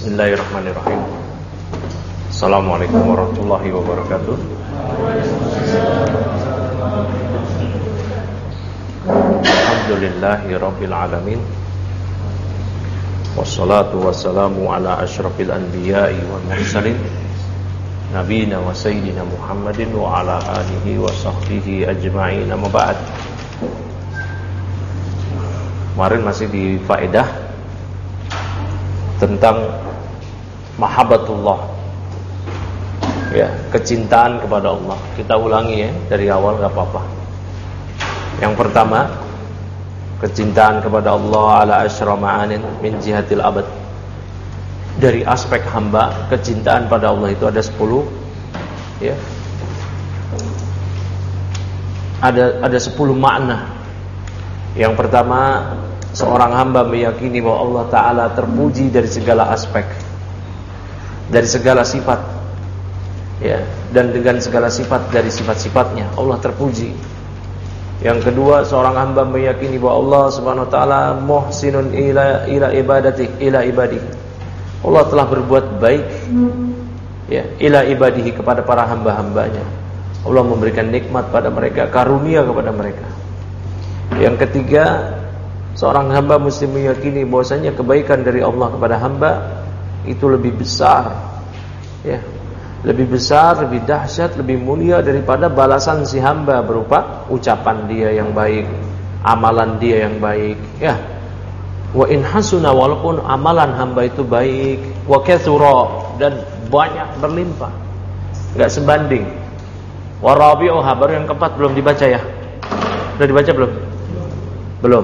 Bismillahirrahmanirrahim. Assalamualaikum warahmatullahi wabarakatuh. Alhamdulillahi rabbil alamin. Wassalatu wassalamu ala asyrafil anbiya'i wal mursalin, nabiyina wa sayyidina Muhammadin wa ala alihi wa sahbihi ajma'in. Amma ba'd. Kemarin masih di faedah tentang mahabbatullah, ya, kecintaan kepada Allah. Kita ulangi ya, dari awal gak apa-apa. Yang pertama, kecintaan kepada Allah ala asyra ma'anin min jihatil abad. Dari aspek hamba, kecintaan pada Allah itu ada 10, ya. Ada 10 makna. Yang pertama, seorang hamba meyakini bahwa Allah Ta'ala terpuji dari segala aspek, dari segala sifat, ya, dan dengan segala sifat dari sifat-sifatnya Allah terpuji. Yang kedua, seorang hamba meyakini bahwa Allah Subhanahu Wa Ta'ala muhsinun ila ibadihi. Allah telah berbuat baik, ya, ila ibadihi, kepada para hamba-hambanya. Allah memberikan nikmat pada mereka, karunia kepada mereka. Yang ketiga, seorang hamba mesti meyakini bahwasanya kebaikan dari Allah kepada hamba itu lebih besar, ya, lebih besar, lebih dahsyat, lebih mulia daripada balasan si hamba berupa ucapan dia yang baik, amalan dia yang baik, ya. Wa in hasuna, walaupun amalan hamba itu baik, wa katsura, dan banyak berlimpah, enggak sebanding. Wa rabi'uha, baru yang keempat belum dibaca ya. Sudah dibaca belum? Belum.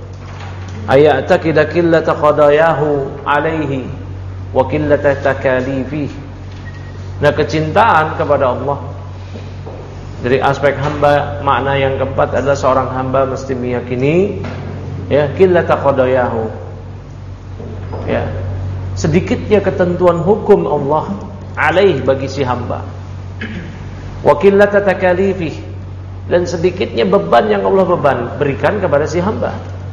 Ayataqida qillata qadayahu alaihi wa qillata takalifih. Nah, kecintaan kepada Allah dari aspek hamba, makna yang keempat adalah seorang hamba mesti meyakini, ya, qillata qadayahu, ya, sedikitnya ketentuan hukum Allah alaih bagi si hamba, wa qillata takalifih, dan sedikitnya beban yang Allah berikan kepada si hamba.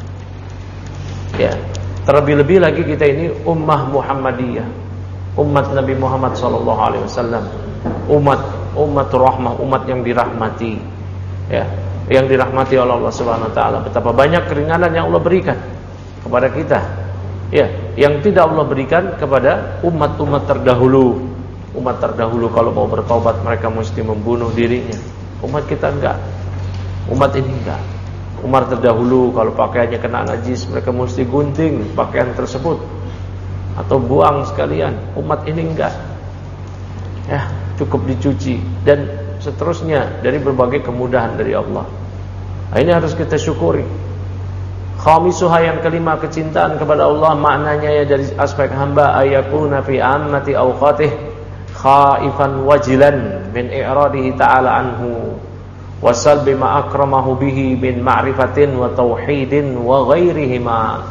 Ya, terlebih-lebih lagi kita ini ummah Muhammadiyah, umat Nabi Muhammad SAW, umat rahmah, umat yang dirahmati, ya, yang dirahmati oleh Allah Subhanahu Wa Taala. Betapa banyak keringanan yang Allah berikan kepada kita, ya, yang tidak Allah berikan kepada umat-umat terdahulu. Umat terdahulu kalau mau bertaubat mereka mesti membunuh dirinya. Umat kita enggak. Umat ini enggak. Umat terdahulu kalau pakaiannya kena najis mereka mesti gunting pakaian tersebut atau buang sekalian. Umat ini enggak. Ya, cukup dicuci dan seterusnya dari berbagai kemudahan dari Allah. Nah, ini harus kita syukuri. Khamisuha, yang kelima, kecintaan kepada Allah maknanya ya dari aspek hamba ayakuna fi ammati awqatih khaifan wajilan min i'radihi ta'ala anhu wasal bima akramahu bihi min ma'rifatin wa tauhidin wa ghairihima.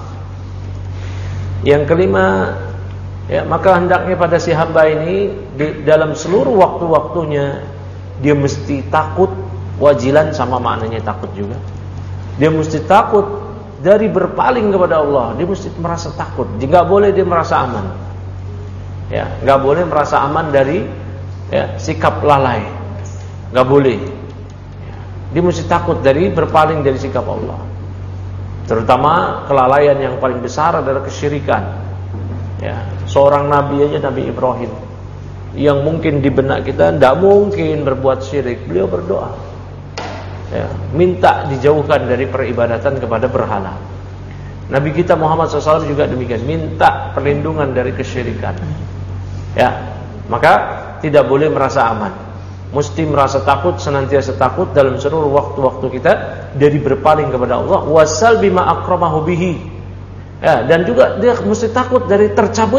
Yang kelima, ya, maka hendaknya pada si hamba ini dalam seluruh waktu-waktunya dia mesti takut, wajilan sama maknanya takut juga. Dia mesti takut dari berpaling kepada Allah. Dia mesti merasa takut. Enggak boleh dia merasa aman. Ya, enggak boleh merasa aman dari, ya, sikap lalai. Enggak boleh. Ya, dia mesti takut dari berpaling dari sikap Allah. Terutama kelalaian yang paling besar adalah kesyirikan. Ya, seorang nabi aja, Nabi Ibrahim, yang mungkin di benak kita enggak mungkin berbuat syirik, beliau berdoa, ya, minta dijauhkan dari peribadatan kepada berhala. Nabi kita Muhammad SAW juga demikian, minta perlindungan dari kesyirikan. Ya, maka tidak boleh merasa aman, mesti merasa takut, senantiasa takut dalam seluruh waktu-waktu kita dari berpaling kepada Allah. Wasal bima akramahu bihi, ya, dan juga dia mesti takut dari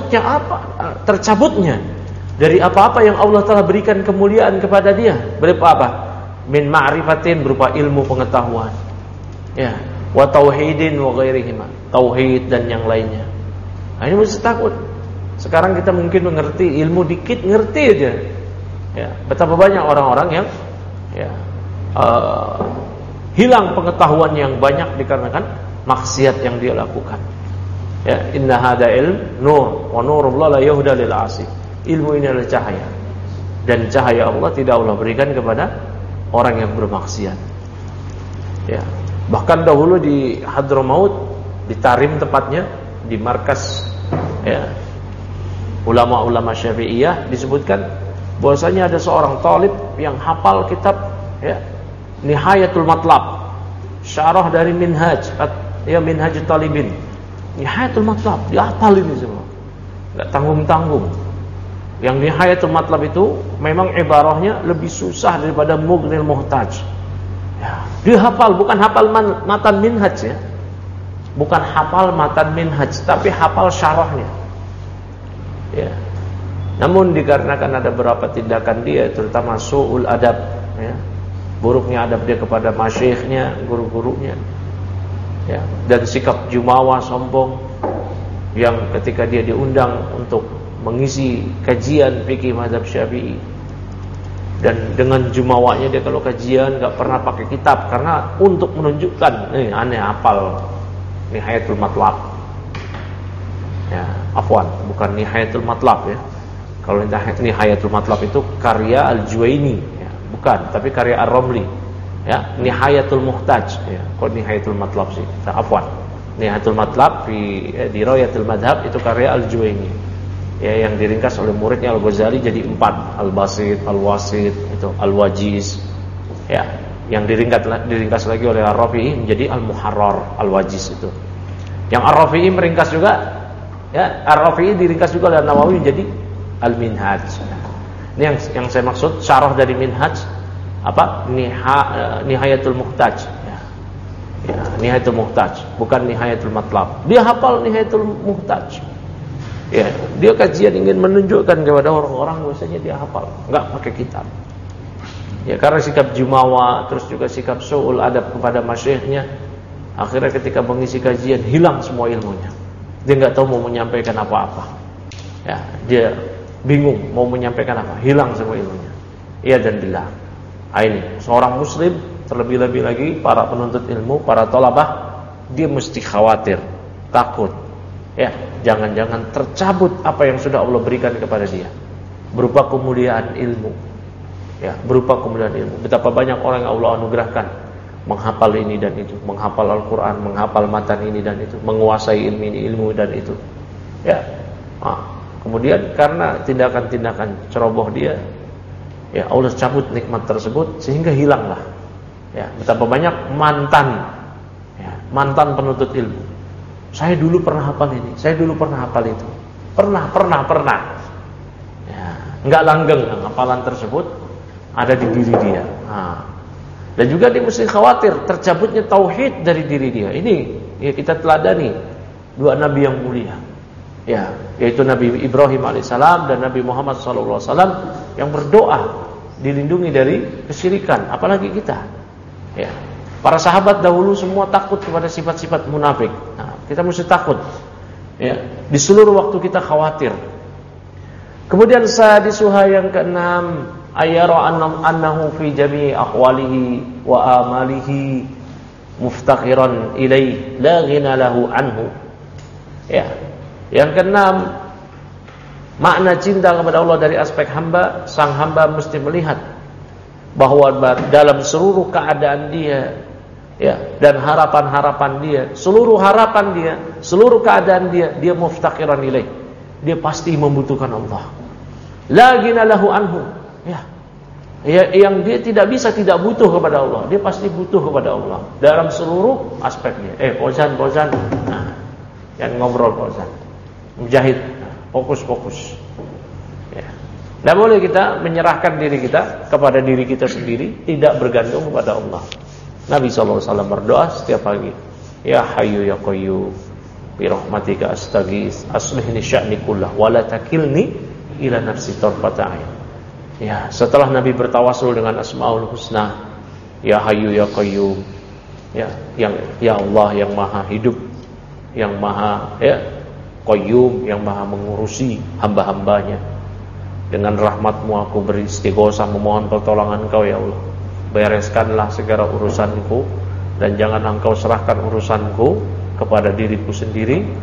tercabutnya dari apa-apa yang Allah telah berikan kemuliaan kepada dia. Berupa apa? Min ma'rifatin, berupa ilmu pengetahuan, ya, wa tauhidin wa ghairihima, tauhid dan yang lainnya. Nah, ini mesti takut. Sekarang kita mungkin mengerti ilmu dikit, ngerti aja. Ya, betapa banyak orang-orang yang, ya, hilang pengetahuan yang banyak dikarenakan maksiat yang dia lakukan. Ya, inna hada ilm nur wa nurullah la yuhda lil 'asi. Ilmu ini adalah cahaya. Dan cahaya Allah tidak Allah berikan kepada orang yang bermaksiat. Ya. Bahkan dahulu di Hadramaut, di Tarim tepatnya, di markas ya, ulama-ulama Syafi'iyah, disebutkan bahwasanya ada seorang talib yang hafal kitab ya, Nihayatul Matlab, syarah dari Minhaj, ya Minhaj Talibin. Nihayatul Matlab, dia hafal ini semua. Enggak tanggung-tanggung. Yang Nihayatul Matlab itu memang ibarahnya lebih susah daripada Mughnil Muhtaj. Ya, dia hafal, bukan hafal matan minhaj ya. Bukan hafal matan minhaj, tapi hafal syarahnya. Ya. Namun dikarenakan ada beberapa tindakan dia, terutama su'ul adab ya. Buruknya adab dia kepada masyikhnya, guru-gurunya. Ya, dan sikap jumawa sombong yang ketika dia diundang untuk mengisi kajian fikih mazhab Syafi'i, dan dengan jumawanya dia kalau kajian enggak pernah pakai kitab karena untuk menunjukkan aneh hafal Nihayatul Matlab. Ya, afwan, bukan Nihayatul Matlab ya. Kalau Nihayatul Matlab itu karya Al-Juwaini ya, bukan, tapi karya Ar-Ramli. Ya, Nihayatul Muhtaj ya. Kalau Nihayatul Matlab sih, afwan. Nihayatul Matlab di Rayatul Madhab itu karya Al-Juwaini. Ya, yang diringkas oleh muridnya Al-Ghazali jadi 4, Al-Basit, Al-Wasit, itu Al-Wajiz. Ya, yang diringkas lagi oleh Ar-Rafi'i menjadi Al-Muharrar, Al-Wajiz itu. Yang Ar-Rafi'i meringkas juga, ya, Ar-Rafi'i diringkas juga oleh Nawawi menjadi Al-Minhaj. Ini yang saya maksud syarah dari Minhaj apa? Nihayatul Muhtaj. Ya, Nihayatul Muhtaj, bukan Nihayatul Matlab. Dia hafal Nihayatul Muhtaj. Ya, dia kajian ingin menunjukkan kepada orang-orang bahwasanya dia hafal, enggak pakai kitab. Ya, karena sikap jumawa, terus juga sikap su'ul adab kepada masyikhnya, akhirnya ketika mengisi kajian hilang semua ilmunya. Dia enggak tahu mau menyampaikan apa-apa. Ya, dia bingung mau menyampaikan apa, hilang semua ilmunya. Iya dan billah. Ini seorang muslim, terlebih-lebih lagi para penuntut ilmu, para thalabah, dia mesti khawatir, takut. Ya, jangan-jangan tercabut apa yang sudah Allah berikan kepada dia berupa kemuliaan ilmu. Ya, berupa kemuliaan ilmu. Betapa banyak orang yang Allah anugerahkan menghafal ini dan itu, menghafal Al-Qur'an, menghafal matan ini dan itu, menguasai ilmu dan itu. Ya. Kemudian karena tindakan-tindakan ceroboh dia, ya Allah cabut nikmat tersebut sehingga hilanglah. Ya, betapa banyak mantan penuntut ilmu. Saya dulu pernah hafal ini, saya dulu pernah hafal itu. Pernah. Ya, enggak langgeng hafalan tersebut ada di diri dia. Dan juga dia mesti khawatir tercabutnya tauhid dari diri dia. Ini ya kita teladani dua nabi yang mulia. Ya, yaitu Nabi Ibrahim alaihissalam dan Nabi Muhammad sallallahu alaihi wasallam yang berdoa dilindungi dari kesyirikan, apalagi kita. Ya. Para sahabat dahulu semua takut kepada sifat-sifat munafik. Nah, kita mesti takut. Ya, di seluruh waktu kita khawatir. Kemudian sadisuha yang keenam, ayara annahu fi jami'i aqwalihi wa amalihi muftakhiran ilaih la ghina lahu anhu. Ya. Yang keenam, makna cinta kepada Allah dari aspek hamba, sang hamba mesti melihat bahwa dalam seluruh keadaan dia, ya, dan harapan-harapan dia, seluruh harapan dia, seluruh keadaan dia muftakhiran ilaih. Dia pasti membutuhkan Allah. La ghina lahu anhu. Ya. Yang dia tidak bisa tidak butuh kepada Allah, dia pasti butuh kepada Allah dalam seluruh aspeknya. Fauzan. Nah, yang ngobrol Fauzan. Mujahid, fokus. Ya. Tidak boleh kita menyerahkan diri kita kepada diri kita sendiri, tidak bergantung kepada Allah. Nabi SAW berdoa setiap pagi, Ya Hayyu Ya Qayyum, bi rahmatika astaghits, aslihni sya'ni kullah, wa la takilni ila nafsi tarfata ain. Ya, setelah Nabi bertawasul dengan Asmaul Husna, Ya Hayyu Ya Qayyum, ya Allah yang Maha Hidup, yang Maha Qayyum, yang Maha mengurusi hamba-hambanya. Dengan rahmat-Mu aku beristighosah memohon pertolongan Engkau ya Allah. Bereskanlah segala urusanku dan jangan Engkau serahkan urusanku kepada diriku sendiri,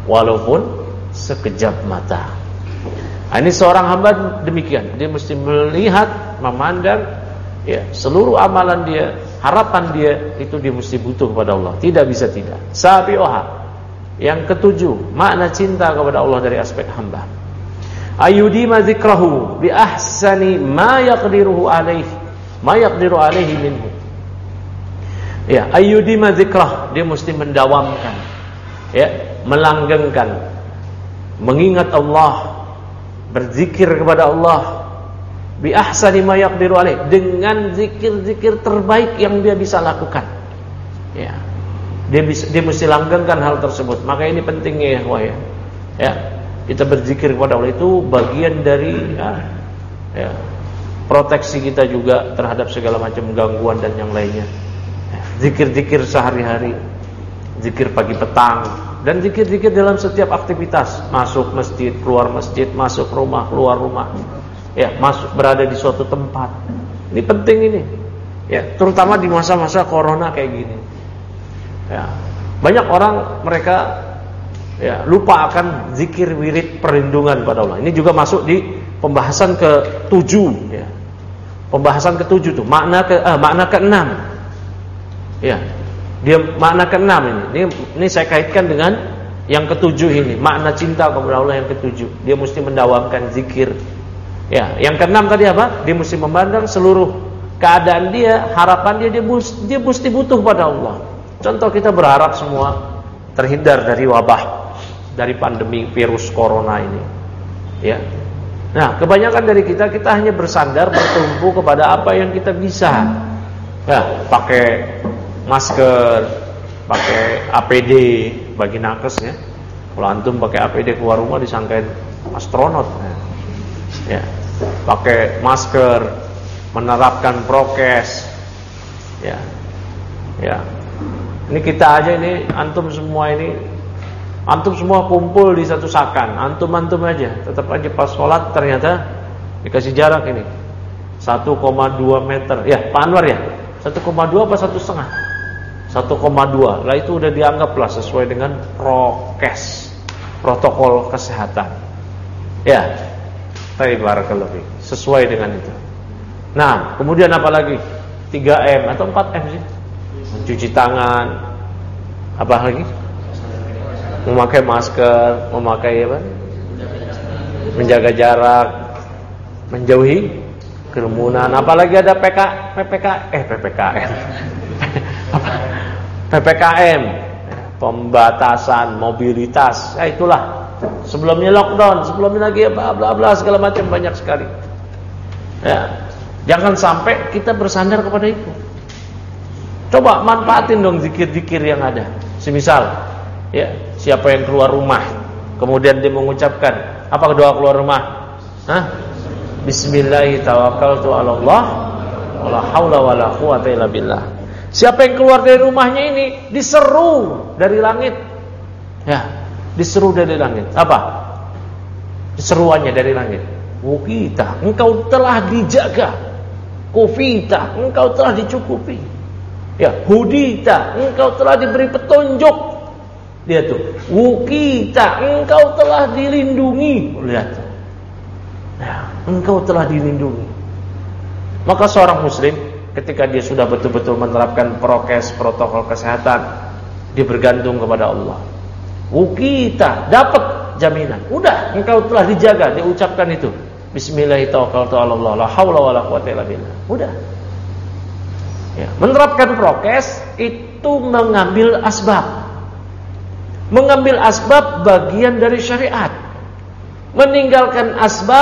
walaupun sekejap mata. Ini seorang hamba demikian, dia mesti melihat, memandang ya, seluruh amalan dia, harapan dia itu dia mesti butuh kepada Allah, tidak bisa tidak. Sabi'uha, yang ketujuh, makna cinta kepada Allah dari aspek hamba. Ayudima dzikrahu bi ahsani ma yaqdiru alaihi minhu. Ya, ayudima dzikrah, dia mesti mendawamkan, ya, melanggengkan, mengingat Allah, berzikir kepada Allah bi ahsani ma yaqdiru alaihi, dengan zikir-zikir terbaik yang dia bisa lakukan. Ya. Dia mesti langgengkan hal tersebut. Maka ini pentingnya ya, ya. Kita berzikir kepada Allah itu bagian dari ya, proteksi kita juga terhadap segala macam gangguan dan yang lainnya. Zikir-zikir sehari-hari, zikir pagi petang, dan zikir-zikir dalam setiap aktivitas, masuk masjid, keluar masjid, masuk rumah, keluar rumah, ya, masuk berada di suatu tempat. Ini penting ini, ya, terutama di masa-masa corona kayak gini. Ya, banyak orang mereka ya lupa akan zikir wirid perlindungan pada Allah. Ini juga masuk di pembahasan ke-7 ya. Pembahasan ke-7 tuh makna ke-6. Ya. Dia makna ke-6 ini saya kaitkan dengan yang ke-7 ini, makna cinta kepada Allah yang ke-7. Dia mesti mendawamkan zikir. Ya, yang ke-6 tadi apa? Dia mesti memandang seluruh keadaan dia, harapan dia mesti butuh pada Allah. Contoh, kita berharap semua terhindar dari wabah, dari pandemi virus corona ini. Ya. Nah, kebanyakan dari kita hanya bersandar, bertumpu kepada apa yang kita bisa. Ya, pakai masker, pakai APD bagi nakes ya. Kalau antum pakai APD keluar rumah disangkain astronot. Ya. Pakai masker, menerapkan prokes. Ya. Ya. Ini kita aja ini, antum semua kumpul di satu sakan, antum aja, tetap aja pas sholat ternyata dikasih jarak ini 1,2 meter. Ya, Pak Anwar ya, 1,2 apa 1,5? 1,2. Lah itu udah dianggaplah sesuai dengan prokes, protokol kesehatan. Ya, barakallahu fiik, sesuai dengan itu. Nah, kemudian apa lagi? 3M atau 4M sih? Mencuci tangan, apa lagi? Memakai masker, memakai apa? Menjaga jarak, menjauhi kerumunan. Apalagi ada PPKM, pembatasan mobilitas. Ya itulah. Sebelumnya lockdown, sebelumnya lagi bla bla bla segala macam, banyak sekali. Ya, jangan sampai kita bersandar kepada itu. Coba manfaatin dong zikir-zikir yang ada. Semisal, ya, siapa yang keluar rumah, kemudian dia mengucapkan apa doa keluar rumah? Bismillahirrahmanirrahim, tawakkaltu 'ala Allah, wala haula wala quwata illa billah. Siapa yang keluar dari rumahnya ini diseru dari langit. Ya, diseru dari langit. Apa? Diseruannya dari langit. Wukita, engkau telah dijaga. Kufita, engkau telah dicukupi. Ya, hudita, engkau telah diberi petunjuk. Lihat tuh, wukita, engkau telah dilindungi. Lihat tuh. Ya, engkau telah dilindungi. Maka seorang muslim ketika dia sudah betul-betul menerapkan prokes, protokol kesehatan, dia bergantung kepada Allah. Wukita, dapat jaminan. Udah, engkau telah dijaga, dia ucapkan itu. Bismillahirrahmanirrahim, la haula wala quwata illa billah. Udah. Ya, menerapkan prokes itu mengambil asbab. Mengambil asbab bagian dari syariat. Meninggalkan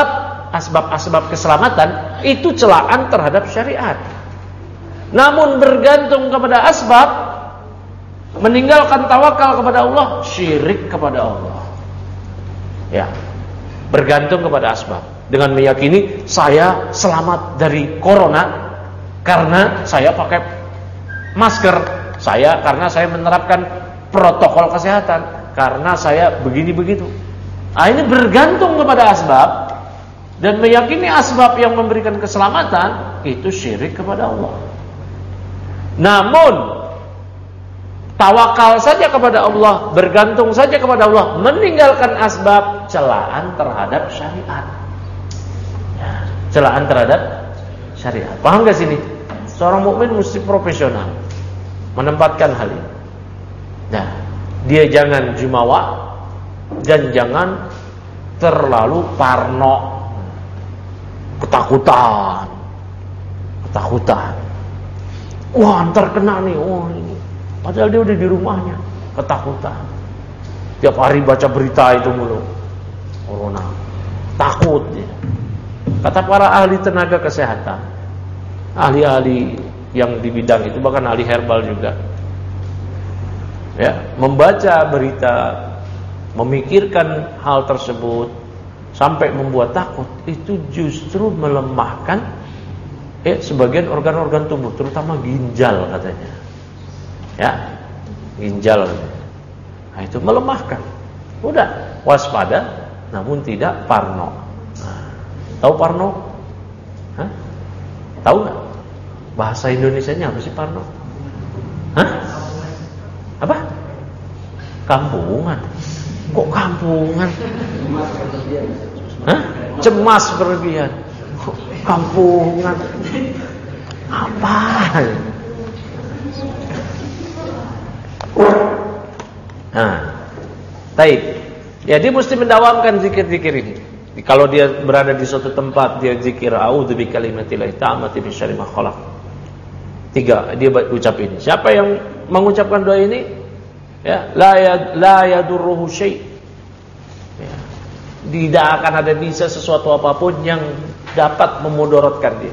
asbab keselamatan itu celaan terhadap syariat. Namun bergantung kepada asbab, meninggalkan tawakal kepada Allah, syirik kepada Allah. Ya, bergantung kepada asbab dengan meyakini saya selamat dari corona karena saya pakai masker, karena saya menerapkan protokol kesehatan, karena saya begini begitu. Ini bergantung kepada asbab dan meyakini asbab yang memberikan keselamatan itu syirik kepada Allah. Namun tawakal saja kepada Allah, bergantung saja kepada Allah, meninggalkan asbab, celaan terhadap syariat. Ya, celaan terhadap syariat. Paham gak sini? Seorang mukmin mesti profesional menempatkan hal ini. Nah, dia jangan jumawa dan jangan terlalu parno, ketakutan. Wah, ntar kena nih. Wah, ini. Padahal dia udah di rumahnya, ketakutan. Tiap hari baca berita itu mulu, corona, takut dia. Kata para ahli tenaga kesehatan, ahli-ahli yang di bidang itu, bahkan ahli herbal juga, ya, membaca berita, memikirkan hal tersebut sampai membuat takut, itu justru melemahkan sebagian organ-organ tubuh, terutama ginjal katanya. Ya, ginjal. Nah, itu melemahkan. Udah, waspada namun tidak parno. Nah, tahu parno? Hah? Tahu nggak? Bahasa Indonesianya apa sih parno? Hah? Apa? Kampungan. Kok kampungan? Hah? Cemas berlebihan. Kok kampungan? Apa? Nah, baik. Ya, dia mesti mendawamkan zikir-zikir ini. Kalau dia berada di suatu tempat, dia zikir a'udzu bikalimatillahi tammati min syarri ma khalaq. 3, dia ucap ini. Siapa yang mengucapkan doa ini, ya, la yadurruhu syai'. Ya, tidak akan ada bisa sesuatu apapun yang dapat memudaratkan dia.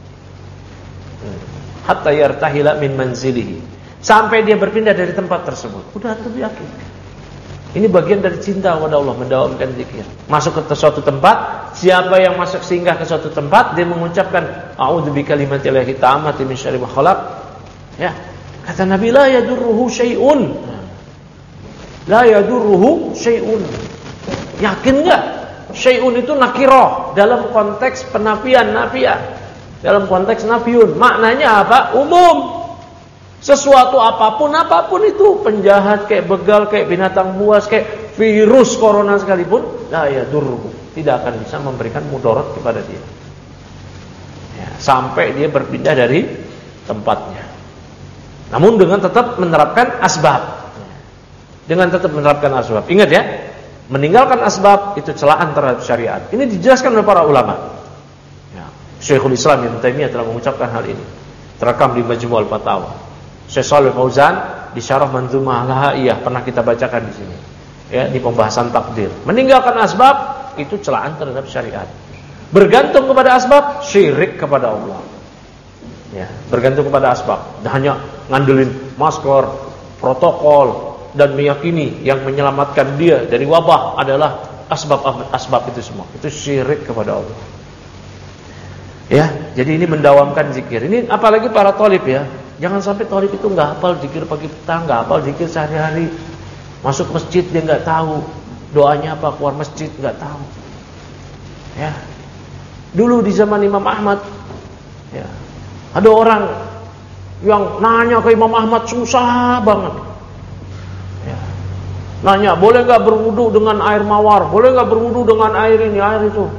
Hatta yartahila min manzilihi. Sampai dia berpindah dari tempat tersebut. Udah tuh yakin. Ini bagian dari cinta kepada Allah, mendawamkan zikir. Masuk ke suatu tempat, siapa yang masuk singgah ke suatu tempat, dia mengucapkan a'udzu bikalimatillahi tammati min syarri ma khalaq. Ya. Kata Nabi, la yadurruhu syai'un. La yadurruhu syai'un. Yakin enggak? Syai'un itu nakirah dalam konteks penafian, nafiyah. Dalam konteks nafiyun. Maknanya apa? Umum. Sesuatu apapun itu, penjahat kayak begal, kayak binatang buas, kayak virus corona sekalipun, la yadurruhu, tidak akan bisa memberikan mudarat kepada dia. Ya, sampai dia berpindah dari tempatnya. Namun dengan tetap menerapkan asbab. Dengan tetap menerapkan asbab. Ingat ya, meninggalkan asbab itu celaan terhadap syariat. Ini dijelaskan oleh para ulama. Ya, Syekhul Islam Ibnu Taimiyah telah mengucapkan hal ini. Terekam di Majmu' al-Fatawa. Syekh Shalih Fauzan di Syarah Manzumah Al-Haiyah pernah kita bacakan di sini. Ya, di pembahasan takdir. Meninggalkan asbab itu celaan terhadap syariat. Bergantung kepada asbab, syirik kepada Allah. Ya, bergantung kepada asbab. Dan hanya ngandelin masker, protokol, dan meyakini yang menyelamatkan dia dari wabah adalah asbab itu semua. Itu syirik kepada Allah. Ya, jadi ini mendawamkan zikir. Ini apalagi para thalib ya. Jangan sampai thalib itu nggak hafal zikir pagi petang, nggak hafal zikir sehari-hari. Masuk masjid dia nggak tahu doanya apa, keluar masjid nggak tahu. Ya, dulu di zaman Imam Ahmad, ya, ada orang yang nanya ke Imam Ahmad susah banget. Ya, nanya boleh nggak berwudu dengan air mawar, boleh nggak berwudu dengan air ini, air itu.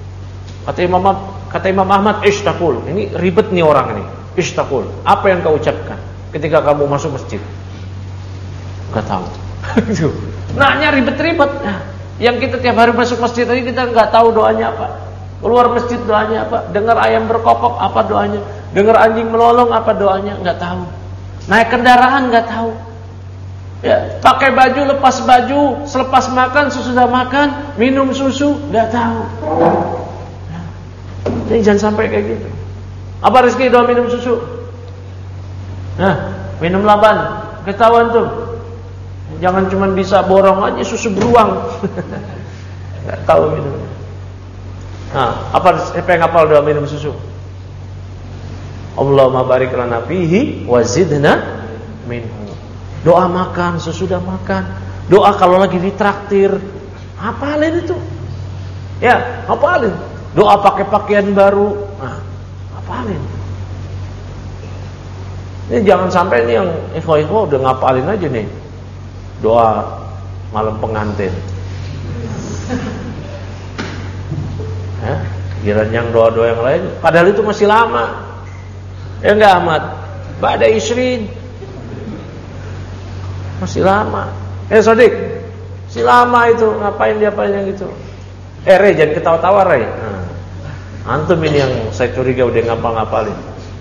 Kata Imam Ahmad, ishtaqul. Ini ribet nih orang ini. Ishtaqul. Apa yang kau ucapkan ketika kamu masuk masjid? Enggak tahu. Nanya ribet-ribet. Nah, yang kita tiap hari masuk masjid tadi kita enggak tahu doanya apa. Keluar masjid doanya apa? Dengar ayam berkokok apa doanya? Dengar anjing melolong apa doanya? Enggak tahu. Naik kendaraan enggak tahu. Ya, pakai baju, lepas baju, selepas makan, sesudah makan, minum susu, enggak tahu. Jadi jangan sampai kayak gitu. Apa rezeki doa minum susu? Nah, minum laban. Ketahuan tuh. Jangan cuma bisa borong aja susu beruang. Enggak tahu minum. Nah, siapa yang hafal doa minum susu? Allahumma barik lana fihi wa zidna minhu. Doa makan, sesudah makan. Doa kalau lagi ditraktir. Hafalin itu. Ya, hafalin. Doa pakai pakaian baru. Nah, hafalin. Ini jangan sampai ini yang ikhwah-ikhwah udah ngapalin aja nih doa malam pengantin. Ya, giliran yang doa-doa yang lain, padahal itu masih lama. Ya enggak Ahmad? Ba'da isrin. Masih lama. Sodik, masih lama itu. Ngapain dia yang gitu? Rey, jangan ketawa-tawa Rey. Antum ini yang saya curiga udah ngapal-ngapalin.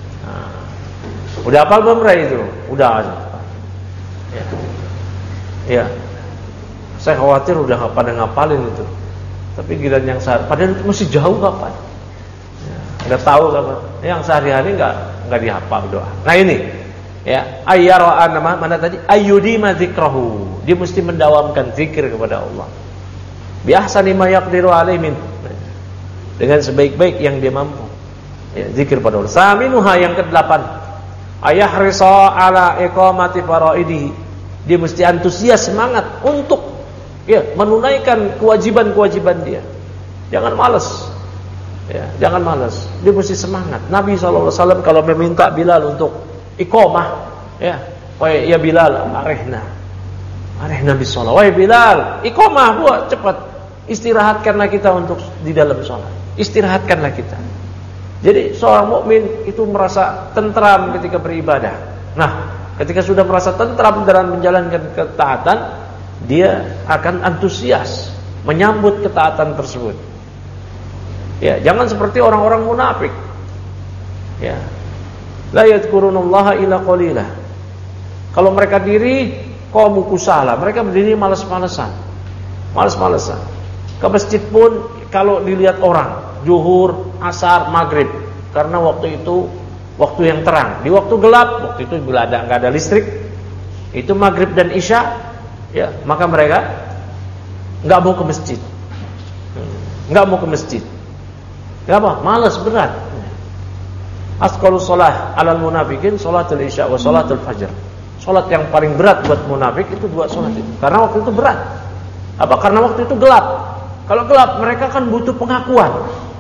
Udah hafal belum Rey itu? Udah. Ya. Ya. Saya khawatir udah pada ngapalin itu. Tapi giliran yang padahal itu masih jauh kapan? Enggak tahu kapan. Yang sehari-hari enggak dihafal doa. Nah ini ya, ayyara mana tadi? Ayyudima dzikrahu. Dia mesti mendawamkan zikir kepada Allah. Bi ahsani ma yaqdiru alaihi dengan sebaik-baik yang dia mampu. Ya, zikir pada Allah. Saminuha yang ke-8. Ayahrisa ala iqamati faraidihi. Dia mesti antusias, semangat untuk menunaikan kewajiban-kewajiban dia. Jangan malas. Ya, jangan malas. Dia mesti semangat. Nabi SAW kalau meminta Bilal untuk iqamah, ya Bilal, arihna bis shalah. Wahai Bilal, iqamah, buat cepat. Istirahatkanlah kita untuk di dalam salat. Istirahatkanlah kita. Jadi seorang mukmin itu merasa tentram ketika beribadah. Nah, ketika sudah merasa tentram dalam menjalankan ketaatan, dia akan antusias menyambut ketaatan tersebut. Ya, jangan seperti orang-orang munafik. Ya. La yadhkurunallaha illa qalila. Kalau mereka diri qaum kusala, mereka berdiri malas-malasan. Malas-malasan. Ke masjid pun kalau dilihat orang, zuhur, asar, maghrib, karena waktu itu waktu yang terang. Di waktu gelap, waktu itu bila enggak ada listrik, itu maghrib dan isya, ya, maka mereka enggak mau ke masjid. Enggak mau ke masjid. Kenapa? Malas, berat. Asqalus shalah 'alal munafiqin shalatul isya wa shalatul fajr. Salat yang paling berat buat munafik itu dua salat itu. Karena waktu itu berat. Apa? Karena waktu itu gelap. Kalau gelap, mereka kan butuh pengakuan.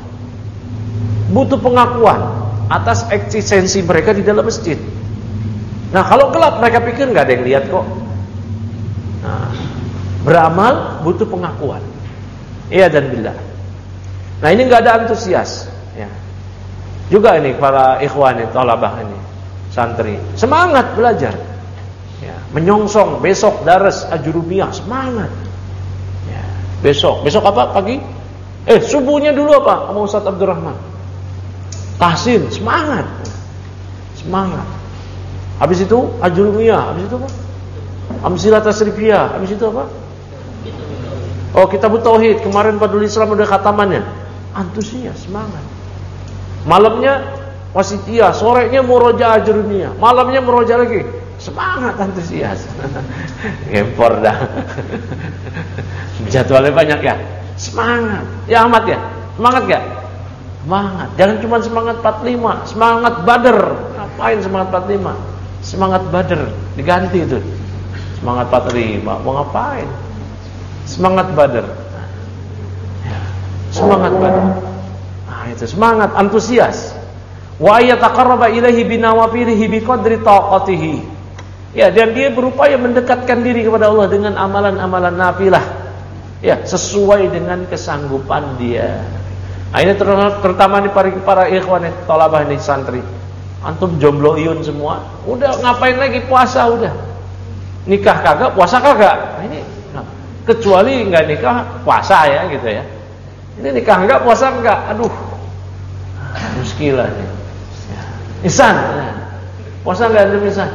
Butuh pengakuan atas eksistensi mereka di dalam masjid. Nah, kalau gelap mereka pikir nggak ada yang lihat kok. Nah, beramal butuh pengakuan. Iya dan billah. Nah, ini nggak ada antusias. Ya. Juga ini para ikhwan, thalabah ini, santri, semangat belajar. Ya, menyongsong besok daras ajrumiyah, semangat. Ya, besok apa pagi? Subuhnya dulu apa? Sama Ustaz Abdurrahman. Tahsin, semangat. Semangat. Habis itu ajrumiyah, habis itu apa? Amsilah tasrifiyah, habis itu apa? Oh, Kitabut Tauhid, kemarin Padul Islam udah khatamannya. Antusias, semangat. Malamnya wasitiyah, sorenya murojaah ajrumiyah, malamnya murojaah lagi. Semangat, antusias. Gempor dah. Jadwalnya banyak ya. Semangat. Ya Ahmad ya. Semangat gak? Semangat. Jangan cuma semangat 45, semangat Badr. Ngapain semangat 45? Semangat Badr diganti itu. Semangat 45 mau ngapain? Semangat Badr. Ya. Semangat Badr. Nah, itu semangat, antusias. Wa ayataqarraba ilaihi binawafilihi biqadri taqatihi. Ya, dan dia berupaya mendekatkan diri kepada Allah dengan amalan-amalan nafilah. Ya, sesuai dengan kesanggupan dia. Nah, ini terutama nih para ikhwan thalabah nih santri. Antum jomblo iun semua. Udah ngapain lagi puasa udah. Nikah kagak, puasa kagak. Nah, ini kecuali enggak nikah, puasa ya gitu ya. Ini nikah enggak, puasa enggak. Aduh. Muskilah nih. Ya. Ihsan. Ya. Puasa enggak ada ihsan.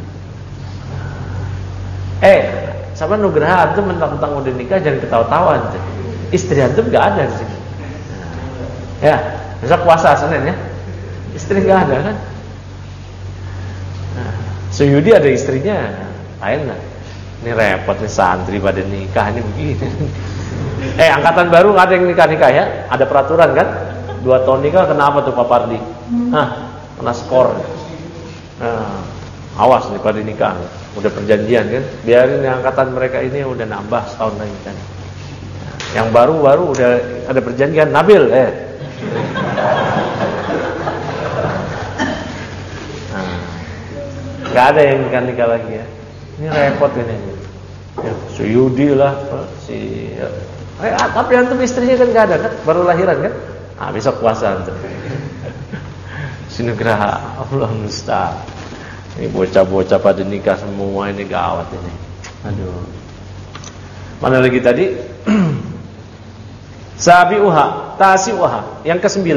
Sama Nugraha antum mentang-mentang udah nikah jangan ketawa-tawa antum. Istri antum enggak ada di sini. Ya, besok puasa Senin ya. Istri enggak ada kan? Nah, Suyudi ada istrinya. Lain lah. Ini repot nih santri pada nikah ini begini. Angkatan baru ada yang nikah-nikah ya? Ada peraturan kan? 2 tahun nikah kenapa tuh Pak Pardi? Kena skor. Nah, awas nih pada nikah. Udah perjanjian kan? Biarin yang angkatan mereka ini udah nambah setahun lagi kan. Yang baru udah ada perjanjian. Nabil Gak ada yang nikah lagi ya. Ini repot ini. Ya, Suyudi lah, si. Tapi antum istrinya kan gak ada kan, baru lahiran kan? Besok puasa antum. Si Nugraha, Allah musta'an. Ini bocah-bocah pada nikah semua, ini gawat ini. Aduh. Mana lagi tadi? Sabi'uha, tasi'uha, yang ke-9.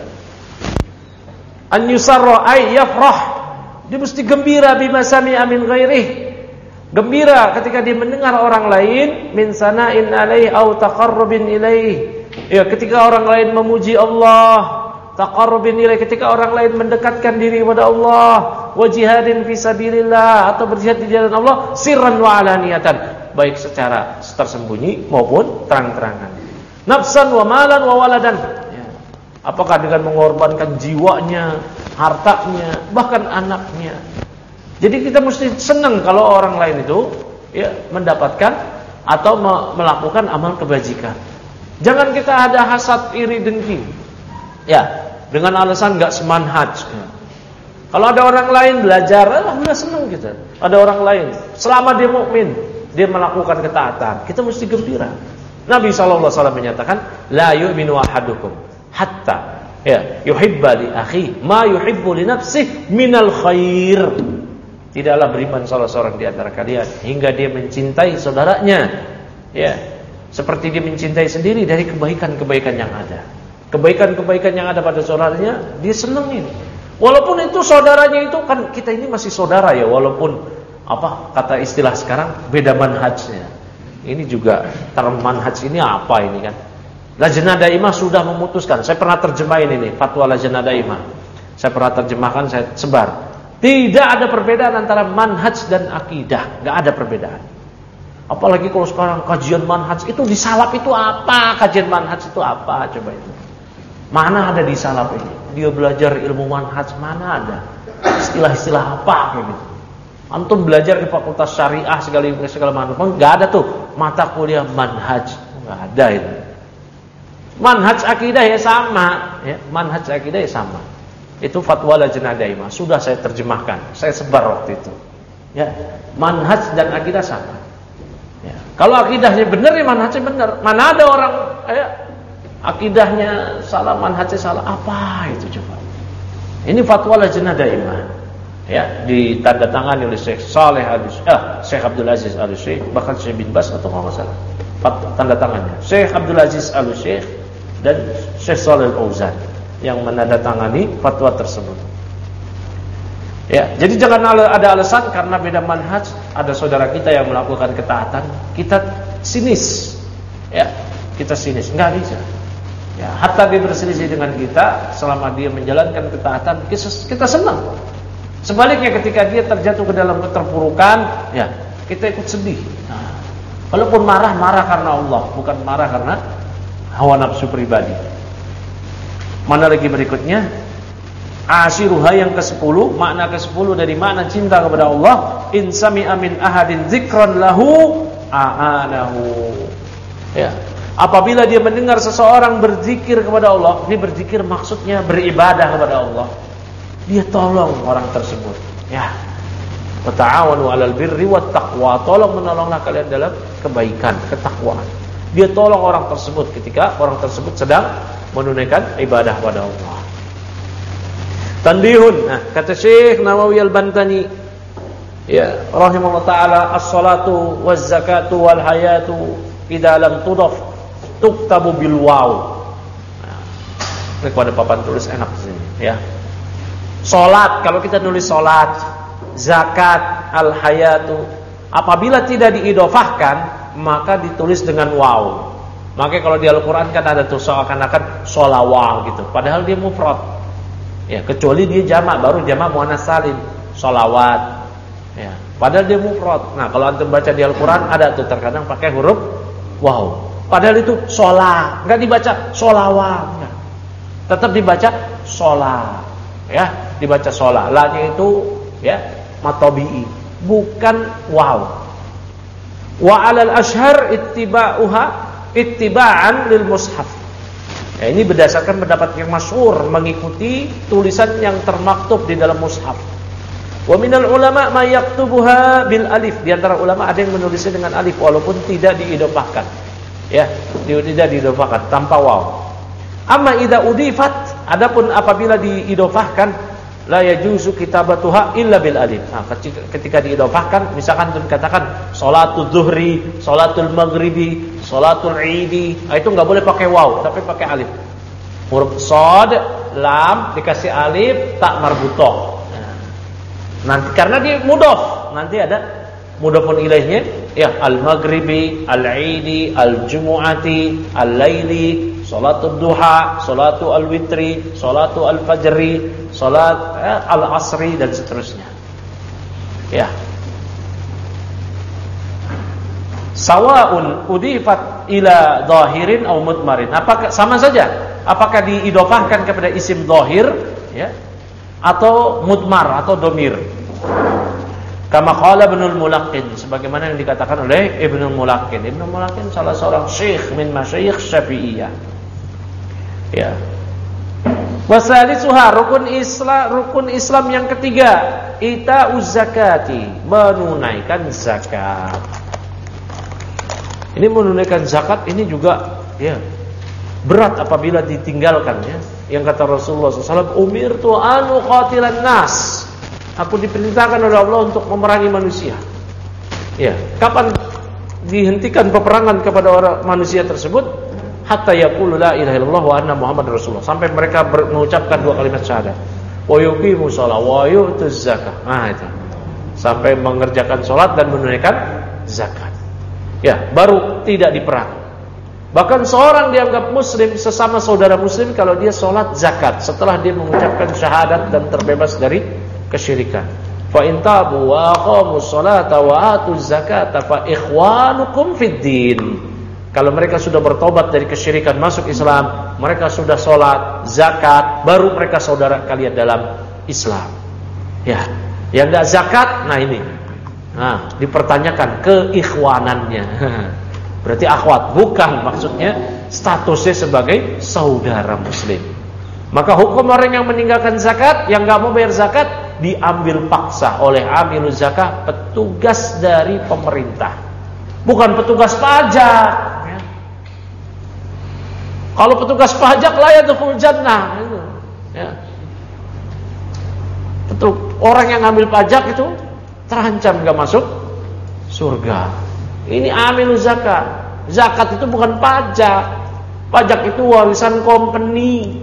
An yusarra ay yafrah. Dia mesti gembira bima sami'a min ghairihi. Gembira ketika dia mendengar orang lain min sana'in alaihi au taqarrubin ilaihi. Ya, ketika orang lain memuji Allah, taqarrubin ilaihi, ketika orang lain mendekatkan diri kepada Allah, wa jihadin fi sabilillah, atau berjihad di jalan Allah sirran wa alaniyatan, baik secara tersembunyi maupun terang-terangan. Nafsan wa malan wa waladan. Ya. Apakah dengan mengorbankan jiwanya, hartanya, bahkan anaknya. Jadi kita mesti senang kalau orang lain itu ya mendapatkan atau melakukan amal kebajikan. Jangan kita ada hasad, iri, dengki. Ya, dengan alasan enggak semanhaj. Kalau ada orang lain belajar, alhamdulillah senang kita. Ada orang lain selama dia mukmin, dia melakukan ketaatan, kita mesti gembira. Nabi SAW menyatakan, la yu'minu ahadukum hatta ya yuhibba li akhi ma yuhibbu li nafsihi minal khair. Tidaklah beriman salah seorang di antara kalian hingga dia mencintai saudaranya ya seperti dia mencintai sendiri dari kebaikan-kebaikan yang ada. Kebaikan-kebaikan yang ada pada saudaranya dia senengin. Walaupun itu saudaranya itu kan kita ini masih saudara ya, walaupun apa kata istilah sekarang beda manhajnya. Ini juga term manhaj ini apa ini kan? Lajnah Daimah sudah memutuskan. Saya pernah terjemahin ini fatwa Lajnah Daimah. Saya pernah terjemahkan, saya sebar. Tidak ada perbedaan antara manhaj dan akidah, enggak ada perbedaan. Apalagi kalau sekarang kajian manhaj itu disalap itu apa? Kajian manhaj itu apa? Coba itu. Mana ada di salaf ini? Dia belajar ilmu manhaj, mana ada? Istilah-istilah apa kayak gitu. Antum belajar di fakultas syariah segala macam, enggak ada tuh mata kuliah manhaj, enggak ada itu. Manhaj akidah ya sama, ya, manhaj akidah ya sama. Itu fatwa Lajnah Daimah, sudah saya terjemahkan, saya sebar waktu itu. Ya, manhaj dan akidah sama. Ya. Kalau akidahnya benar ya manhajnya benar. Mana ada orang akidahnya salah, manhajnya salah, apa itu coba? Ini fatwa Lajnah Daimah. Ya, ditandatangani oleh Syekh Syekh Abdul Aziz Al-Syekh, bahkan Syekh bin Bas atau kalau enggak salah. Tanda tangannya Syekh Abdul Aziz Al-Syekh dan Syekh Shalih Al-Fauzan yang menandatangani fatwa tersebut. Ya, jadi jangan ada alasan karena beda manhaj, ada saudara kita yang melakukan ketaatan, kita sinis. Ya, kita sinis, enggak bisa. Ya, hatta dia berselisih dengan kita selama dia menjalankan ketaatan, kita senang. Sebaliknya ketika dia terjatuh ke dalam keterpurukan, ya, kita ikut sedih. Nah, walaupun marah karena Allah, bukan marah karena hawa nafsu pribadi. Mana lagi berikutnya? Ashiruha yang ke-10, makna ke-10 dari makna cinta kepada Allah, in sami'a min ahadin dzikran lahu a'anahu. Ya. Apabila dia mendengar seseorang berzikir kepada Allah, ini berzikir maksudnya beribadah kepada Allah. Dia tolong orang tersebut. Ya. Wa ta'awanu 'alal birri wat taqwa. Menolonglah kalian dalam kebaikan, ketakwaan. Dia tolong orang tersebut ketika orang tersebut sedang menunaikan ibadah kepada Allah. Tandihun. Nah, kata Syekh Nawawi Al-Bantani, ya, rahimahullah taala, as-salatu waz-zakatu wal hayatu idza lam tudaf tuktabu bil waw. Nah, ini pada papan tulis enak sini, ya. Salat, kalau kita nulis salat, zakat, al-hayatu, apabila tidak diidofahkan, maka ditulis dengan waw. Makanya kalau di Al-Quran kan ada tuh seakan-akan sholawat gitu, padahal dia mufrad. Ya, kecuali dia jamak, baru jamak muannas salim, sholawat. Ya, padahal dia mufrad. Nah, kalau antum baca di Al-Quran ada tuh terkadang pakai huruf waw. Padahal itu sholat, enggak dibaca sholawat, enggak. Tetap dibaca sholat. Ya, dibaca sholat. La-nya itu ya matobi'i, bukan waw. Wa 'alal ashhar ittiba'an lil mushaf. Ya, ini berdasarkan pendapat yang masyhur, mengikuti tulisan yang termaktub di dalam mushaf. Wa minal ulama may yaktubuha bil alif. Di antara ulama ada yang menulisnya dengan alif walaupun tidak diidhofahkan. Ya, tidak diidhofahkan tanpa waw. Amma idza udifat, adapun apabila diidhofahkan, la yajuzu kitabatuha illa bil alif. Nah, ketika diidhofahkan, misalkan dikatakan salatul zuhri, salatul maghribi, salatul idi, itu enggak boleh pakai waw, tapi pakai alif. Huruf shad, lam dikasih alif, tak marbutoh. Nanti karena dia mudhof, nanti ada mudhofun ilaihnya, ya al-maghribi, al-idi, al-jumu'ati, al-laili, salatul duha, salatul al-witri, salatul al-fajri, salat al-asri dan seterusnya. Ya. Sawa'un udifat ila dhahirin aw mudmarin. Apakah sama saja? Apakah diidhofahkan kepada isim dhahir, ya, atau mudmar atau domir? Kama qala Ibnul Mulaqqin, sebagaimana yang dikatakan oleh Ibnul Mulaqqin. Ibnul Mulaqqin salah seorang syekh min masyayikh Syafi'iyah. Ya. Wasalisuha, rukun Islam yang ketiga, ita'uz zakati, menunaikan zakat. Ini menunaikan zakat ini juga, ya, berat apabila ditinggalkan, ya. Yang kata Rasulullah SAW, umirtu an uqatilan nas. Aku diperintahkan oleh Allah untuk memerangi manusia. Ya, kapan dihentikan peperangan kepada orang manusia tersebut? Hatta yaqulu la ilaha illallah wa anna Muhammadar Rasulullah. Sampai mereka mengucapkan dua kalimat syahadat. Wa yuqimus shalah wa yu'tuz zakah. Nah, itu. Sampai mengerjakan salat dan menunaikan zakat. Ya, baru tidak diperangi. Bahkan seorang dianggap muslim, sesama saudara muslim kalau dia salat zakat setelah dia mengucapkan syahadat dan terbebas dari kesyirikan. Fa in tabu wa aqamus sholata wa atuz zakata fa ikhwanukum fid din. Kalau mereka sudah bertobat dari kesyirikan masuk Islam, mereka sudah salat, zakat, baru mereka saudara kalian dalam Islam. Ya, yang enggak zakat, nah ini. Nah, dipertanyakan keikhwanannya. Berarti akhwat, bukan maksudnya statusnya sebagai saudara muslim. Maka hukum orang yang meninggalkan zakat, yang enggak mau bayar zakat, diambil paksa oleh amiluz zakah, petugas dari pemerintah, bukan petugas pajak, ya. Kalau petugas pajak la yadkhul jannah, gitu, ya. Betul, orang yang ngambil pajak itu terancam gak masuk surga. Ini amiluz zakah. Zakat itu bukan pajak. Pajak itu warisan company,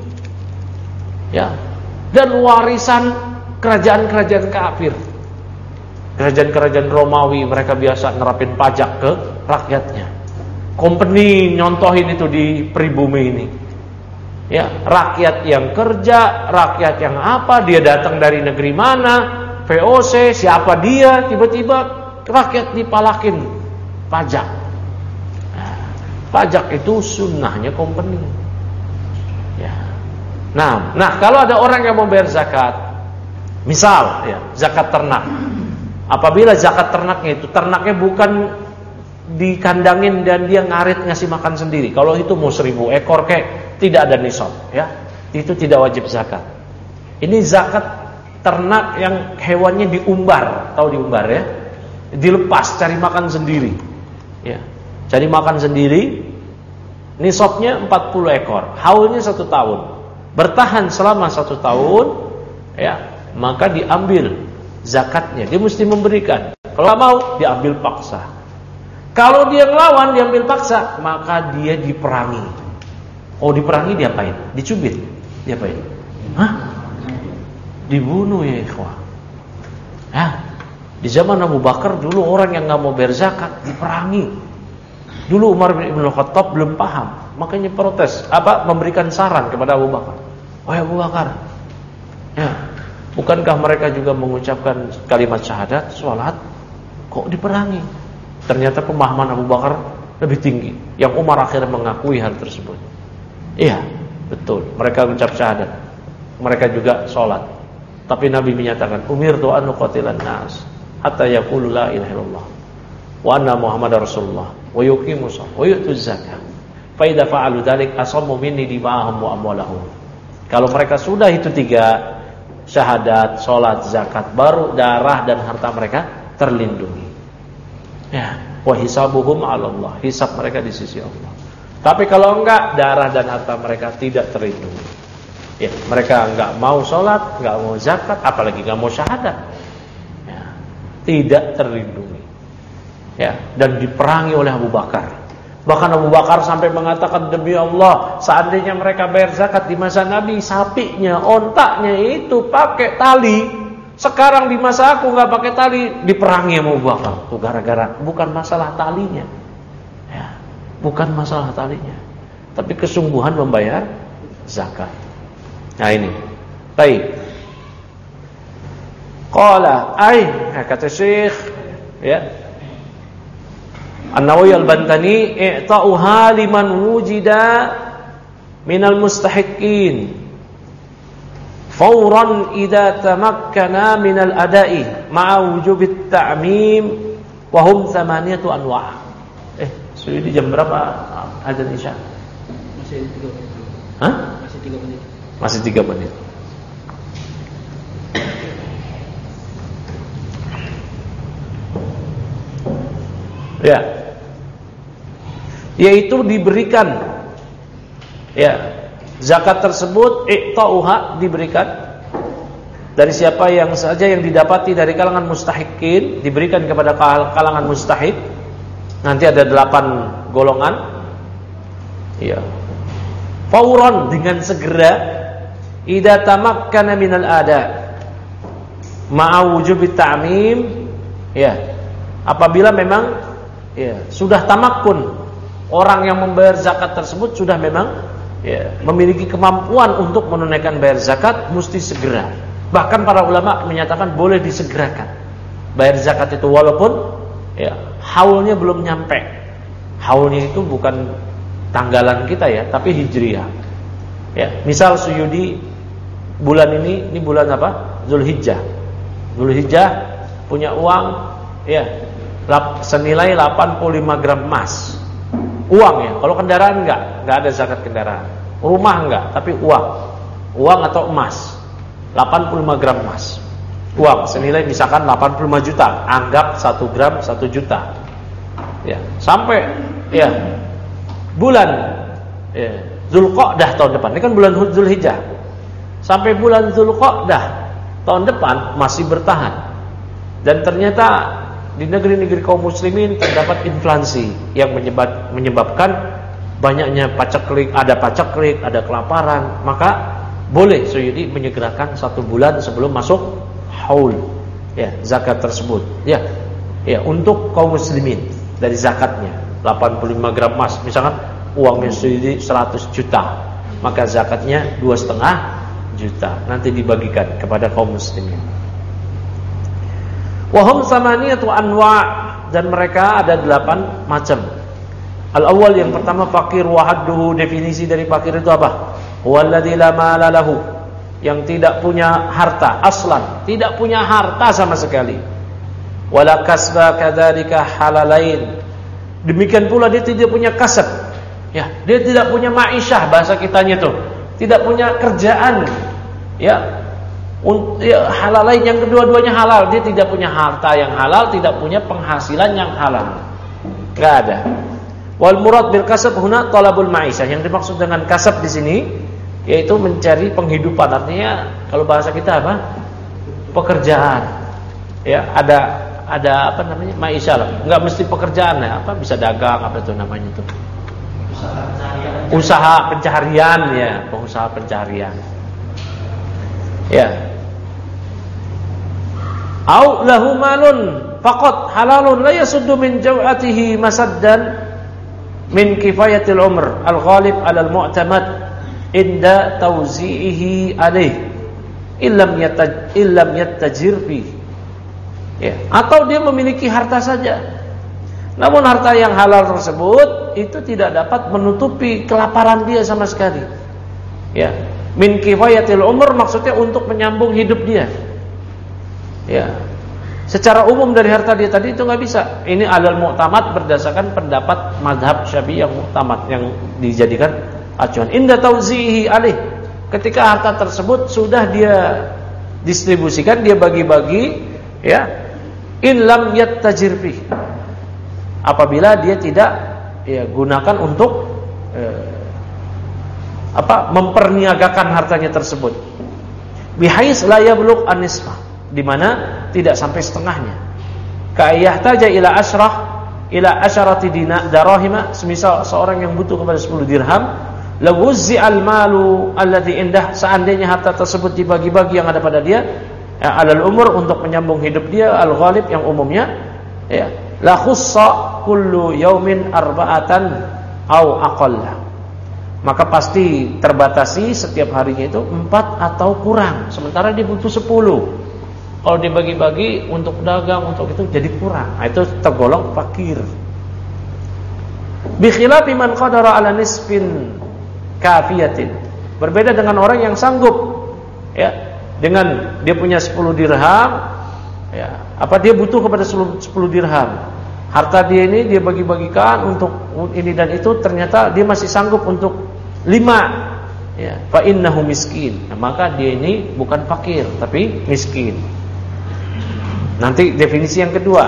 ya, dan warisan kerajaan-kerajaan kafir. Kerajaan-kerajaan Romawi mereka biasa nerapin pajak ke rakyatnya. Company nyontohin itu di pribumi ini. Ya, rakyat yang kerja, rakyat yang apa, dia datang dari negeri mana, VOC, siapa dia, tiba-tiba rakyat dipalakin pajak. Nah, pajak itu sunnahnya company. Ya. Nah, kalau ada orang yang mau bayar zakat, misal, ya, zakat ternak. Apabila zakat ternaknya itu, ternaknya bukan dikandangin dan dia ngarit ngasih makan sendiri. Kalau itu mau 1000 ekor kayak tidak ada nisab, ya. Itu tidak wajib zakat. Ini zakat ternak yang hewannya diumbar, tahu diumbar, ya? Dilepas cari makan sendiri. Ya. Cari makan sendiri. Nisabnya 40 ekor. Haulnya 1 tahun. Bertahan selama 1 tahun, ya. Maka diambil zakatnya. Dia mesti memberikan. Kalau tidak mau, diambil paksa. Kalau dia ngelawan, diambil paksa, maka dia diperangi. Oh, diperangi diapain? Dicubit. Diapain? Hah? Dibunuh, ya ikhwah. Hah? Di zaman Abu Bakar dulu orang yang nggak mau bayar zakat diperangi. Dulu Umar bin Khattab belum paham, makanya protes. Memberikan saran kepada Abu Bakar. Wahai Abu Bakar, ya, bukankah mereka juga mengucapkan kalimat syahadat, sholat, kok diperangi? Ternyata pemahaman Abu Bakar lebih tinggi. Yang Umar akhirnya mengakui hal tersebut. Iya, betul. Mereka mengucap syahadat, mereka juga sholat. Tapi Nabi menyatakan, umirtu an uqatilan nas hatta yaqulu la ilaha illallah wa anna Muhammadar Rasulullah wa yuqimus shalah wa yu'tuz zakah. Fa idza fa'alu dzalik asammu minni dima'ahum wa amwalahum. Kalau mereka sudah itu 3, syahadat, sholat, zakat, baru darah dan harta mereka terlindungi. Ya, wa hisabuhum 'ala Allah, hisab mereka di sisi Allah. Tapi kalau enggak, darah dan harta mereka tidak terlindungi. Ya, mereka enggak mau sholat, enggak mau zakat, apalagi enggak mau syahadat. Ya, tidak terlindungi. Ya, dan diperangi oleh Abu Bakar. Bahkan Abu Bakar sampai mengatakan, demi Allah, seandainya mereka bayar zakat di masa Nabi, sapinya, ontaknya itu pakai tali. Sekarang di masa aku nggak pakai tali, diperangi sama Abu Bakar. Tuh gara-gara bukan masalah talinya, ya, bukan masalah talinya, tapi kesungguhan membayar zakat. Nah ini, baik. Qala, kata Syekh, ya. An-Nawawi Al-Bantani, i'ta'uha liman wujida minal mustahiqin fawran idza tamakkana minal ada'i ma'a wujubit ta'mim wa hum 8 anwa'. Sudah di jam berapa azan Isya? Masih 3 menit. Hah? Masih 3 menit. Masih 3 menit. Ya. Yaitu diberikan, ya, zakat tersebut i'ta'uha, diberikan dari siapa yang saja yang didapati dari kalangan mustahiqin, diberikan kepada kalangan mustahiq. Nanti ada 8 golongan. Ya. Fauran, dengan segera, idza tamakkana minal ada ma'a wujubit ta'mim, ya. Apabila memang, ya, sudah tamakkun, orang yang membayar zakat tersebut sudah memang, ya, memiliki kemampuan untuk menunaikan bayar zakat, mesti segera. Bahkan para ulama menyatakan boleh disegerakan bayar zakat itu, walaupun, ya, haulnya belum nyampe. Haulnya itu bukan tanggalan kita, ya, tapi hijriah. Ya, misal Suyudi bulan ini bulan apa? Zulhijjah. Zulhijjah punya uang, ya, senilai 85 gram emas. Uang, ya. Kalau kendaraan enggak ada zakat kendaraan. Rumah enggak, tapi uang. Uang atau emas. 85 gram emas. Uang senilai misalkan 85 juta. Anggap 1 gram 1 juta. Ya, sampai, ya, bulan, ya, Zulqa'dah tahun depan. Ini kan bulan Zulhijjah. Sampai bulan Zulqa'dah tahun depan masih bertahan. Dan ternyata di negeri-negeri kaum muslimin terdapat inflasi yang menyebabkan banyaknya paceklik, ada kelaparan, maka boleh Suyudi menyegerakan 1 bulan sebelum masuk haul, ya, zakat tersebut, ya, untuk kaum muslimin dari zakatnya 85 gram emas, misalkan uangnya Suyudi 100 juta, maka zakatnya 2,5 juta, nanti dibagikan kepada kaum muslimin. Wahum 8 anwa', dan mereka ada 8 macam. Al-awwal, yang pertama, fakir wa hadduhu. Definisi dari fakir itu apa? Huwallazi la mala lahu, yang tidak punya harta, aslan tidak punya harta sama sekali. Wala kasba kadzalika halalain, demikian pula dia tidak punya kasab, ya, dia tidak punya ma'isyah, bahasa kitanya tuh, tidak punya kerjaan, ya. Halal lain, yang kedua-duanya halal. Dia tidak punya harta yang halal, tidak punya penghasilan yang halal, enggak ada. Wal murad bil kasab huna talabul ma'isyah, yang dimaksud dengan kasab di sini yaitu mencari penghidupan. Artinya kalau bahasa kita apa? Pekerjaan. Ya, ada apa namanya? Ma'isyah lah. Enggak mesti pekerjaan, ya. Apa bisa dagang, apa itu namanya itu? Usaha pencaharian, ya, pengusaha pencaharian. Ya. Au lahu malun faqat halalun la yasuddu min jaw'atihi masaddan min kifayatil umr al-ghalib 'ala al-mu'tamad inda tawzi'ihi alaih illam yattajir fi. Ya, atau dia memiliki harta saja, namun harta yang halal tersebut itu tidak dapat menutupi kelaparan dia sama sekali. Ya, min kifayatil umr maksudnya untuk menyambung hidup dia. Ya, secara umum dari harta dia tadi itu nggak bisa. Ini alal mu'tamad, berdasarkan pendapat mazhab Syafi'i yang mu'tamad, yang dijadikan acuan. Inda tauzihi alih, ketika harta tersebut sudah dia distribusikan, dia bagi-bagi, ya. In lam yattajir bih. Apabila dia tidak gunakan untuk memperniagakan hartanya tersebut. Bihais la yablugh an-nisfah, di mana tidak sampai setengahnya. Ka yahtaja ila asharati darahima, semisal seorang yang butuh kepada 10 dirham, lawuzzi'al malu alladhi indah, seandainya harta tersebut dibagi-bagi yang ada pada dia, alal umur, untuk menyambung hidup dia, al-ghalib, yang umumnya, ya, la khussa kullu yaumin arba'atan au aqalla, maka pasti terbatasi setiap harinya itu 4 atau kurang, sementara dia butuh 10. Kalau dibagi-bagi untuk dagang, untuk itu jadi kurang. Nah, itu tergolong fakir. Bi khilafi man qadara ala nisfin kafiyatin. Berbeda dengan orang yang sanggup, ya, dengan dia punya 10 dirham, ya, dia butuh kepada 10 dirham. Harta dia ini dia bagi-bagikan untuk ini dan itu, ternyata dia masih sanggup untuk 5. Ya, fa innahu miskin. Nah, maka dia ini bukan fakir tapi miskin. Nanti definisi yang kedua.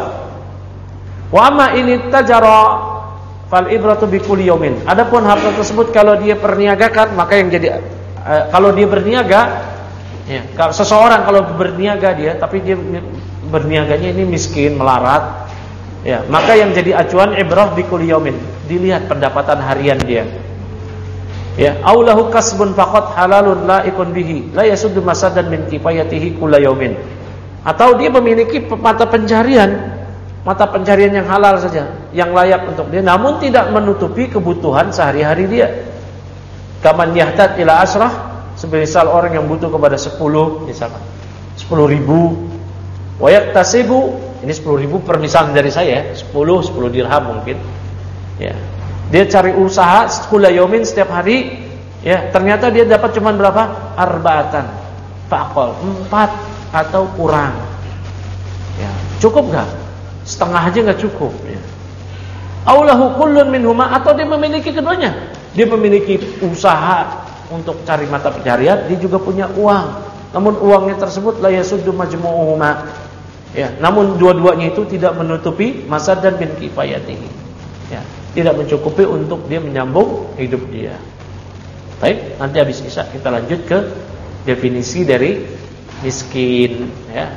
Wa amma ini tajara fal ibratu bi kulli yaumin. Adapun harta tersebut kalau dia perniagakan, maka yang jadi kalau dia berniaga, ya, kalau seseorang kalau berniaga dia, tapi dia berniaganya ini miskin, melarat, ya, maka yang jadi acuan ibrah bi kulli yaumin, dilihat pendapatan harian dia. Ya, aulahu kasbun faqat halalun laikun bihi, la yasuddu masadan min kifayatihi kulla yaumin. Atau dia memiliki mata pencarian yang halal saja, yang layak untuk dia, namun tidak menutupi kebutuhan sehari-hari dia. Kaman yahtad ila asrah, semisal orang yang butuh kepada 10, misalkan 10.000, wa yaktasibu, ini 10.000 per misalnya dari saya, 10 dirham mungkin. Ya. Dia cari usaha kulla yaumin, setiap hari, ya, ternyata dia dapat cuma berapa? Arba'atan. Faqal, 4 atau kurang, ya, cukup gak? Setengah aja gak cukup, ya. Aulahu kullun minhuma, atau dia memiliki keduanya, dia memiliki usaha untuk cari mata pencarian, dia juga punya uang, namun uangnya tersebut la yasuddu majmu'uhuma, ya, namun dua-duanya itu tidak menutupi masadan bin kifayatihi, ya, tidak mencukupi untuk dia menyambung hidup dia. Baik, nanti habis Isya kita lanjut ke definisi dari miskin, ya.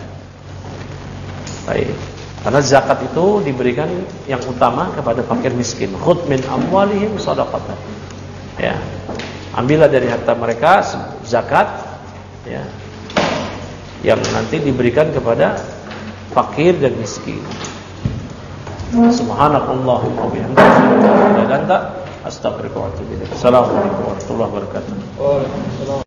Baik. Karena zakat itu diberikan yang utama kepada fakir miskin. Khudh min amwalihim shadaqatan. Ya. Ambillah dari harta mereka zakat, ya, yang nanti diberikan kepada fakir dan miskin. Subhanakallahumma wa bihamdika, astaghfiruka wa atubu ilaik. Assalamualaikum warahmatullahi wabarakatuh.